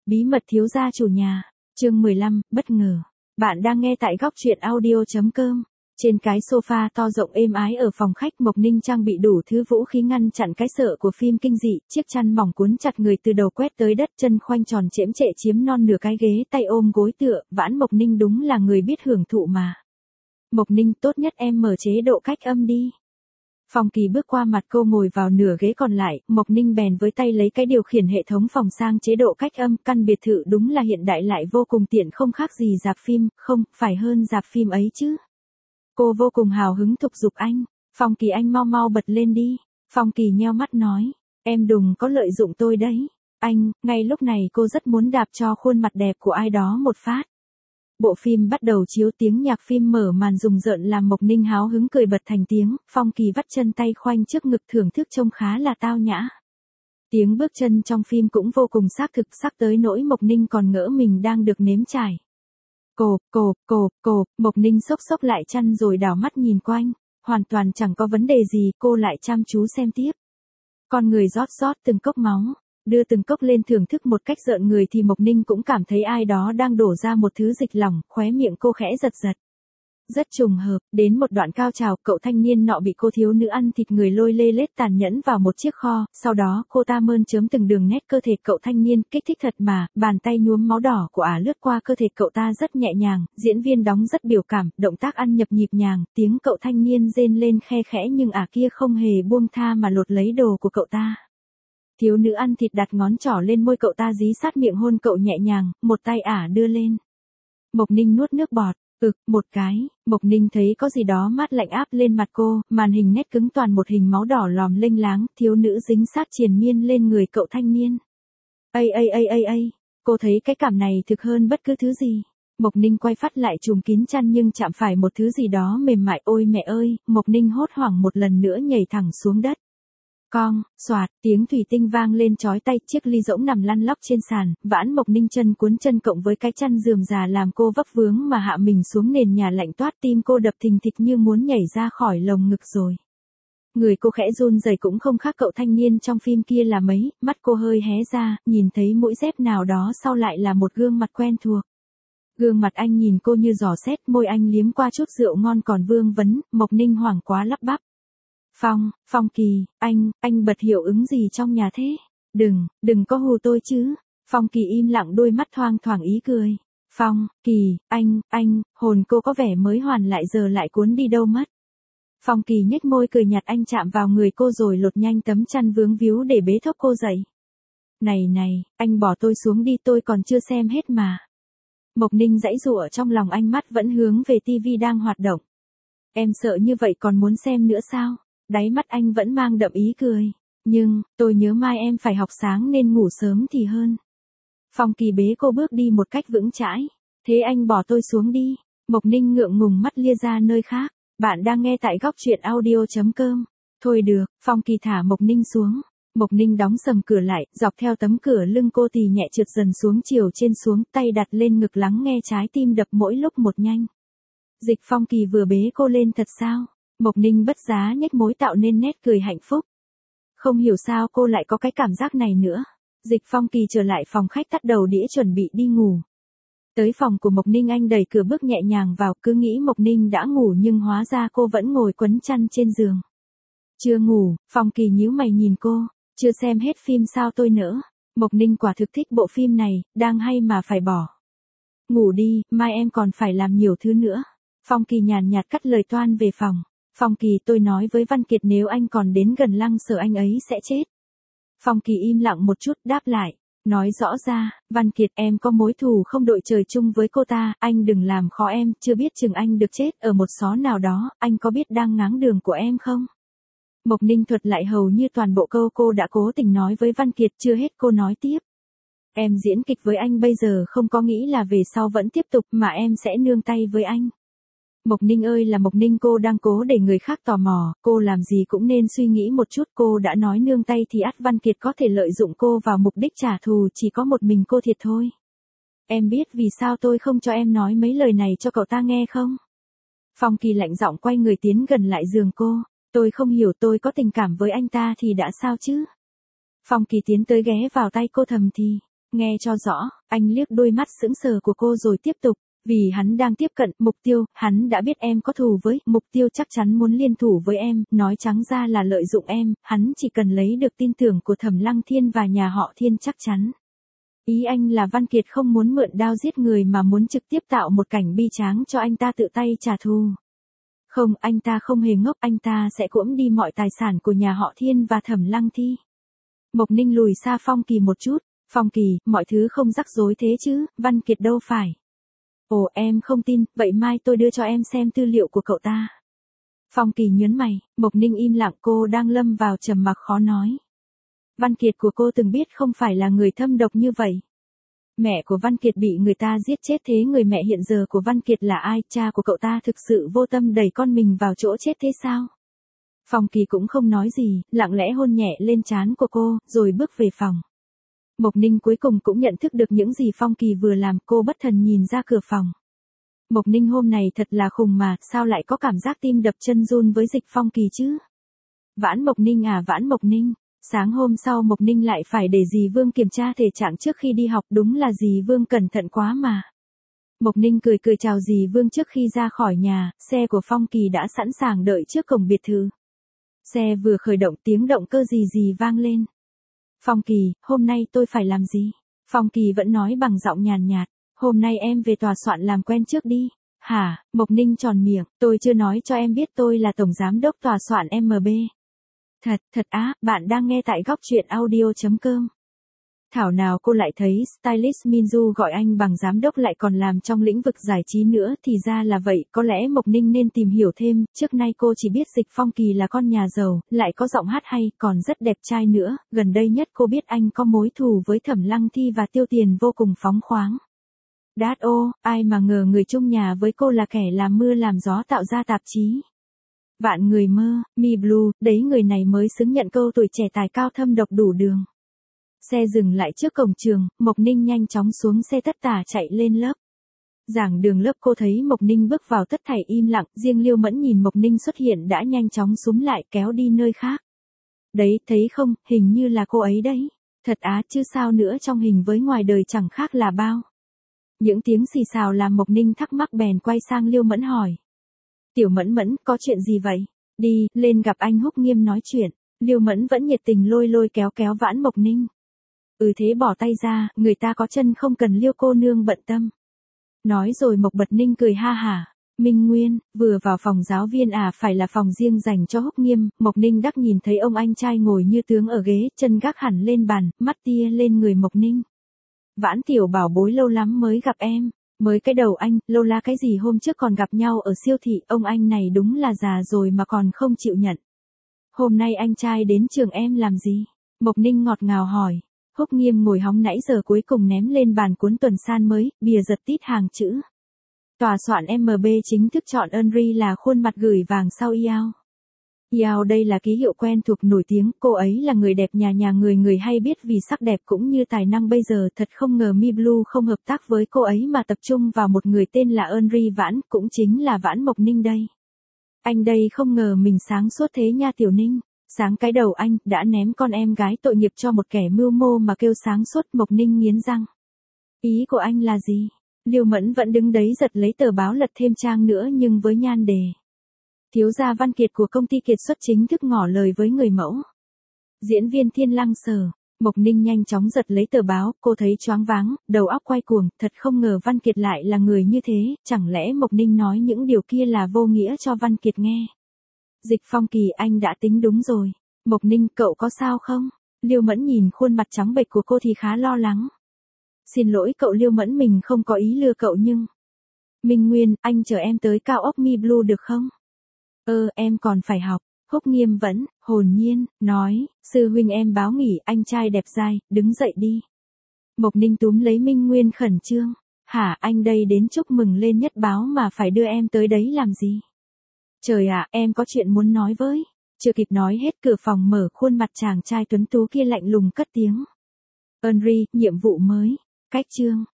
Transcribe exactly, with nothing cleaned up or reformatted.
Bí mật thiếu gia chủ nhà, chương mười lăm, bất ngờ. Bạn đang nghe tại góc truyện audio chấm com. Trên cái sofa to rộng êm ái ở phòng khách, Mộc Ninh trang bị đủ thứ vũ khí ngăn chặn cái sợ của phim kinh dị, chiếc chăn mỏng cuốn chặt người từ đầu quét tới đất, chân khoanh tròn chễm trệ chiếm non nửa cái ghế, tay ôm gối tựa, vãn Mộc Ninh đúng là người biết hưởng thụ mà. Mộc Ninh, tốt nhất em mở chế độ cách âm đi. Phong Kỳ bước qua mặt cô ngồi vào nửa ghế còn lại, Mộc Ninh bèn với tay lấy cái điều khiển hệ thống phòng sang chế độ cách âm, căn biệt thự đúng là hiện đại lại vô cùng tiện, không khác gì rạp phim, không, phải hơn rạp phim ấy chứ. Cô vô cùng hào hứng thúc giục anh, Phong Kỳ anh mau mau bật lên đi. Phong Kỳ nheo mắt nói, em đừng có lợi dụng tôi đấy. Anh, ngay lúc này cô rất muốn đạp cho khuôn mặt đẹp của ai đó một phát. Bộ phim bắt đầu chiếu, tiếng nhạc phim mở màn rùng rợn làm Mộc Ninh háo hứng cười bật thành tiếng, Phong Kỳ vắt chân tay khoanh trước ngực thưởng thức trông khá là tao nhã. Tiếng bước chân trong phim cũng vô cùng xác thực, sắc tới nỗi Mộc Ninh còn ngỡ mình đang được nếm trải. Cộp, cộp, cộp, cộp, Mộc Ninh xốc xốc lại chăn rồi đảo mắt nhìn quanh, hoàn toàn chẳng có vấn đề gì, cô lại chăm chú xem tiếp. Con người rót rót từng cốc máu, đưa từng cốc lên thưởng thức một cách rợn người thì Mộc Ninh cũng cảm thấy ai đó đang đổ ra một thứ dịch lỏng, khóe miệng cô khẽ giật giật. Rất trùng hợp, đến một đoạn cao trào, cậu thanh niên nọ bị cô thiếu nữ ăn thịt người lôi lê lết tàn nhẫn vào một chiếc kho, sau đó cô ta mơn trớn từng đường nét cơ thể cậu thanh niên, kích thích thật mà, bàn tay nhuốm máu đỏ của ả lướt qua cơ thể cậu ta rất nhẹ nhàng, diễn viên đóng rất biểu cảm, động tác ăn nhập nhịp nhàng, tiếng cậu thanh niên rên lên khe khẽ nhưng ả kia không hề buông tha mà lột lấy đồ của cậu ta. Thiếu nữ ăn thịt đặt ngón trỏ lên môi cậu ta dí sát miệng hôn cậu nhẹ nhàng, một tay ả đưa lên. Mộc Ninh nuốt nước bọt, ực, một cái, Mộc Ninh thấy có gì đó mát lạnh áp lên mặt cô, màn hình nét cứng toàn một hình máu đỏ lòm lênh láng, thiếu nữ dính sát triền miên lên người cậu thanh niên. Ây ây ây ây ây, cô thấy cái cảm này thực hơn bất cứ thứ gì. Mộc Ninh quay phát lại trùm kín chăn nhưng chạm phải một thứ gì đó mềm mại, ôi mẹ ơi, Mộc Ninh hốt hoảng một lần nữa nhảy thẳng xuống đất. Cong, xoạt, tiếng thủy tinh vang lên chói tai, chiếc ly rỗng nằm lăn lóc trên sàn, vãn Mộc Ninh chân cuốn chân cộng với cái chăn rườm rà làm cô vấp vướng mà hạ mình xuống nền nhà lạnh toát, tim cô đập thình thịch như muốn nhảy ra khỏi lồng ngực rồi. Người cô khẽ run rẩy cũng không khác cậu thanh niên trong phim kia là mấy, mắt cô hơi hé ra, nhìn thấy mũi dép nào đó sau lại là một gương mặt quen thuộc. Gương mặt anh nhìn cô như giò xét, môi anh liếm qua chút rượu ngon còn vương vấn, Mộc Ninh hoảng quá lắp bắp. Phong, Phong Kỳ, anh, anh bật hiệu ứng gì trong nhà thế? Đừng, đừng có hù tôi chứ. Phong Kỳ im lặng, đôi mắt thoang thoảng ý cười. Phong, Kỳ, anh, anh, hồn cô có vẻ mới hoàn lại giờ lại cuốn đi đâu mất. Phong Kỳ nhếch môi cười nhạt, anh chạm vào người cô rồi lột nhanh tấm chăn vướng víu để bế thốc cô dậy. Này này, anh bỏ tôi xuống đi, tôi còn chưa xem hết mà. Mộc Ninh giãy giụa trong lòng, ánh mắt vẫn hướng về tivi đang hoạt động. Em sợ như vậy còn muốn xem nữa sao? Đáy mắt anh vẫn mang đậm ý cười. Nhưng, tôi nhớ mai em phải học sáng nên ngủ sớm thì hơn. Phong Kỳ bế cô bước đi một cách vững chãi. Thế anh bỏ tôi xuống đi. Mộc Ninh ngượng ngùng mắt lia ra nơi khác. Bạn đang nghe tại góc truyện audio chấm com. Thôi được, Phong Kỳ thả Mộc Ninh xuống. Mộc Ninh đóng sầm cửa lại, dọc theo tấm cửa lưng cô tì nhẹ trượt dần xuống chiều trên xuống, tay đặt lên ngực lắng nghe trái tim đập mỗi lúc một nhanh. Dịch Phong Kỳ vừa bế cô lên thật sao? Mộc Ninh bất giá nhếch môi tạo nên nét cười hạnh phúc. Không hiểu sao cô lại có cái cảm giác này nữa. Dịch Phong Kỳ trở lại phòng khách tắt đầu đĩa chuẩn bị đi ngủ. Tới phòng của Mộc Ninh, anh đẩy cửa bước nhẹ nhàng vào, cứ nghĩ Mộc Ninh đã ngủ nhưng hóa ra cô vẫn ngồi quấn chăn trên giường. Chưa ngủ, Phong Kỳ nhíu mày nhìn cô, chưa xem hết phim sao tôi nỡ. Mộc Ninh quả thực thích bộ phim này, đang hay mà phải bỏ. Ngủ đi, mai em còn phải làm nhiều thứ nữa. Phong Kỳ nhàn nhạt cắt lời toan về phòng. Phong Kỳ, tôi nói với Văn Kiệt nếu anh còn đến gần Lăng Sở anh ấy sẽ chết. Phong Kỳ im lặng một chút đáp lại, nói rõ ra, Văn Kiệt em có mối thù không đội trời chung với cô ta, anh đừng làm khó em, chưa biết chừng anh được chết ở một xó nào đó, anh có biết đang ngáng đường của em không? Mộc Ninh thuật lại hầu như toàn bộ câu cô đã cố tình nói với Văn Kiệt, chưa hết cô nói tiếp. Em diễn kịch với anh bây giờ không có nghĩ là về sau vẫn tiếp tục mà em sẽ nương tay với anh. Mộc Ninh ơi là Mộc Ninh, cô đang cố để người khác tò mò, cô làm gì cũng nên suy nghĩ một chút, cô đã nói nương tay thì ắt Văn Kiệt có thể lợi dụng cô vào mục đích trả thù, chỉ có một mình cô thiệt thôi. Em biết vì sao tôi không cho em nói mấy lời này cho cậu ta nghe không? Phong Kỳ lạnh giọng quay người tiến gần lại giường cô, tôi không hiểu, tôi có tình cảm với anh ta thì đã sao chứ? Phong Kỳ tiến tới ghé vào tay cô thầm thì, Nghe cho rõ, anh liếc đôi mắt sững sờ của cô rồi tiếp tục. Vì hắn đang tiếp cận mục tiêu, hắn đã biết em có thù với mục tiêu, chắc chắn muốn liên thủ với em, nói trắng ra là lợi dụng em, hắn chỉ cần lấy được tin tưởng của Thẩm Lăng Thiên và nhà họ Thiên chắc chắn. Ý anh là Văn Kiệt không muốn mượn đao giết người mà muốn trực tiếp tạo một cảnh bi tráng cho anh ta tự tay trả thù. Không, anh ta không hề ngốc, anh ta sẽ cưỡng đi mọi tài sản của nhà họ Thiên và Thẩm Lăng Thi. Mộc Ninh lùi xa Phong Kỳ một chút, Phong Kỳ, mọi thứ không rắc rối thế chứ, Văn Kiệt đâu phải. Ồ, em không tin, vậy mai tôi đưa cho em xem tư liệu của cậu ta. Phong Kỳ nhớn mày, Mộc Ninh im lặng, cô đang lâm vào trầm mặc khó nói. Văn Kiệt của cô từng biết không phải là người thâm độc như vậy. Mẹ của Văn Kiệt bị người ta giết chết, thế người mẹ hiện giờ của Văn Kiệt là ai? Cha của cậu ta thực sự vô tâm đẩy con mình vào chỗ chết thế sao? Phong Kỳ cũng không nói gì, lặng lẽ hôn nhẹ lên trán của cô, rồi bước về phòng. Mộc Ninh cuối cùng cũng nhận thức được những gì Phong Kỳ vừa làm, cô bất thần nhìn ra cửa phòng. Mộc Ninh hôm này thật là khùng mà, sao lại có cảm giác tim đập chân run với Dịch Phong Kỳ chứ? Vãn Mộc Ninh à, Vãn Mộc Ninh. Sáng hôm sau Mộc Ninh lại phải để dì Vương kiểm tra thể trạng trước khi đi học, đúng là dì Vương cẩn thận quá mà. Mộc Ninh cười cười chào dì Vương trước khi ra khỏi nhà, xe của Phong Kỳ đã sẵn sàng đợi trước cổng biệt thự. Xe vừa khởi động tiếng động cơ gì gì vang lên. Phong Kỳ, hôm nay tôi phải làm gì? Phong Kỳ vẫn nói bằng giọng nhàn nhạt, hôm nay em về tòa soạn làm quen trước đi. Hả? Mộc Ninh tròn miệng, tôi chưa nói cho em biết tôi là tổng giám đốc tòa soạn em bê. Thật, thật á, bạn đang nghe tại góc truyện audio chấm com. Thảo nào cô lại thấy stylist Minju gọi anh bằng giám đốc lại còn làm trong lĩnh vực giải trí nữa, thì ra là vậy, có lẽ Mộc Ninh nên tìm hiểu thêm, trước nay cô chỉ biết Dịch Phong Kỳ là con nhà giàu, lại có giọng hát hay, còn rất đẹp trai nữa, gần đây nhất cô biết anh có mối thù với Thẩm Lăng Thi và tiêu tiền vô cùng phóng khoáng. Đát ô, ai mà ngờ người chung nhà với cô là kẻ làm mưa làm gió tạo ra tạp chí. Vạn người mơ, Mi Blue, đấy người này mới xứng nhận câu tuổi trẻ tài cao thâm độc đủ đường. Xe dừng lại trước cổng trường, Mộc Ninh nhanh chóng xuống xe tất tả chạy lên lớp. Giảng đường lớp cô thấy Mộc Ninh bước vào tất thảy im lặng, riêng Liêu Mẫn nhìn Mộc Ninh xuất hiện đã nhanh chóng súm lại kéo đi nơi khác. Đấy, thấy không, hình như là cô ấy đấy. Thật á, chứ sao nữa, trong hình với ngoài đời chẳng khác là bao. Những tiếng xì xào làm Mộc Ninh thắc mắc bèn quay sang Liêu Mẫn hỏi. Tiểu Mẫn Mẫn, có chuyện gì vậy? Đi, lên gặp anh Húc Nghiêm nói chuyện. Liêu Mẫn vẫn nhiệt tình lôi lôi kéo kéo Vãn Mộc Ninh. Ừ thế bỏ tay ra, người ta có chân không cần Liêu cô nương bận tâm. Nói rồi Mộc Bật Ninh cười ha hả. Minh Nguyên, vừa vào phòng giáo viên à, phải là phòng riêng dành cho Húc Nghiêm. Mộc Ninh đắc nhìn thấy ông anh trai ngồi như tướng ở ghế, chân gác hẳn lên bàn, mắt tia lên người Mộc Ninh. Vãn tiểu bảo bối lâu lắm mới gặp em. Mới cái đầu anh, lâu la cái gì, hôm trước còn gặp nhau ở siêu thị, ông anh này đúng là già rồi mà còn không chịu nhận. Hôm nay anh trai đến trường em làm gì? Mộc Ninh ngọt ngào hỏi. Húc Nghiêm ngồi hóng nãy giờ cuối cùng ném lên bàn cuốn tuần san mới, bìa giật tít hàng chữ. Tòa soạn em bê chính thức chọn Henry là khuôn mặt gửi vàng sau Yao. Yao đây là ký hiệu quen thuộc nổi tiếng, cô ấy là người đẹp nhà nhà người người hay biết vì sắc đẹp cũng như tài năng bây giờ, thật không ngờ Mi Blue không hợp tác với cô ấy mà tập trung vào một người tên là Henry Vãn, cũng chính là Vãn Mộc Ninh đây. Anh đây không ngờ mình sáng suốt thế nha Tiểu Ninh. Sáng cái đầu anh, đã ném con em gái tội nghiệp cho một kẻ mưu mô mà kêu sáng suốt. Mộc Ninh nghiến răng. Ý của anh là gì? Liêu Mẫn vẫn đứng đấy giật lấy tờ báo lật thêm trang nữa nhưng với nhan đề. Thiếu gia Văn Kiệt của công ty Kiệt Xuất chính thức ngỏ lời với người mẫu. Diễn viên Thiên Lăng Sở. Mộc Ninh nhanh chóng giật lấy tờ báo, cô thấy choáng váng, đầu óc quay cuồng, thật không ngờ Văn Kiệt lại là người như thế, chẳng lẽ Mộc Ninh nói những điều kia là vô nghĩa cho Văn Kiệt nghe. Dịch Phong Kỳ, anh đã tính đúng rồi. Mộc Ninh, cậu có sao không? Liêu Mẫn nhìn khuôn mặt trắng bệch của cô thì khá lo lắng. Xin lỗi cậu Liêu Mẫn, mình không có ý lừa cậu nhưng... Minh Nguyên, anh chờ em tới cao ốc Mi Blue được không? Ơ, ờ, em còn phải học. Húc Nghiêm vẫn, hồn nhiên, nói, sư huynh em báo nghỉ, anh trai đẹp dai, đứng dậy đi. Mộc Ninh túm lấy Minh Nguyên khẩn trương. Hả, anh đây đến chúc mừng lên nhất báo mà phải đưa em tới đấy làm gì? Trời ạ, em có chuyện muốn nói với. Chưa kịp nói hết cửa phòng mở, khuôn mặt chàng trai tuấn tú kia lạnh lùng cất tiếng. Henry, nhiệm vụ mới. Cách chương.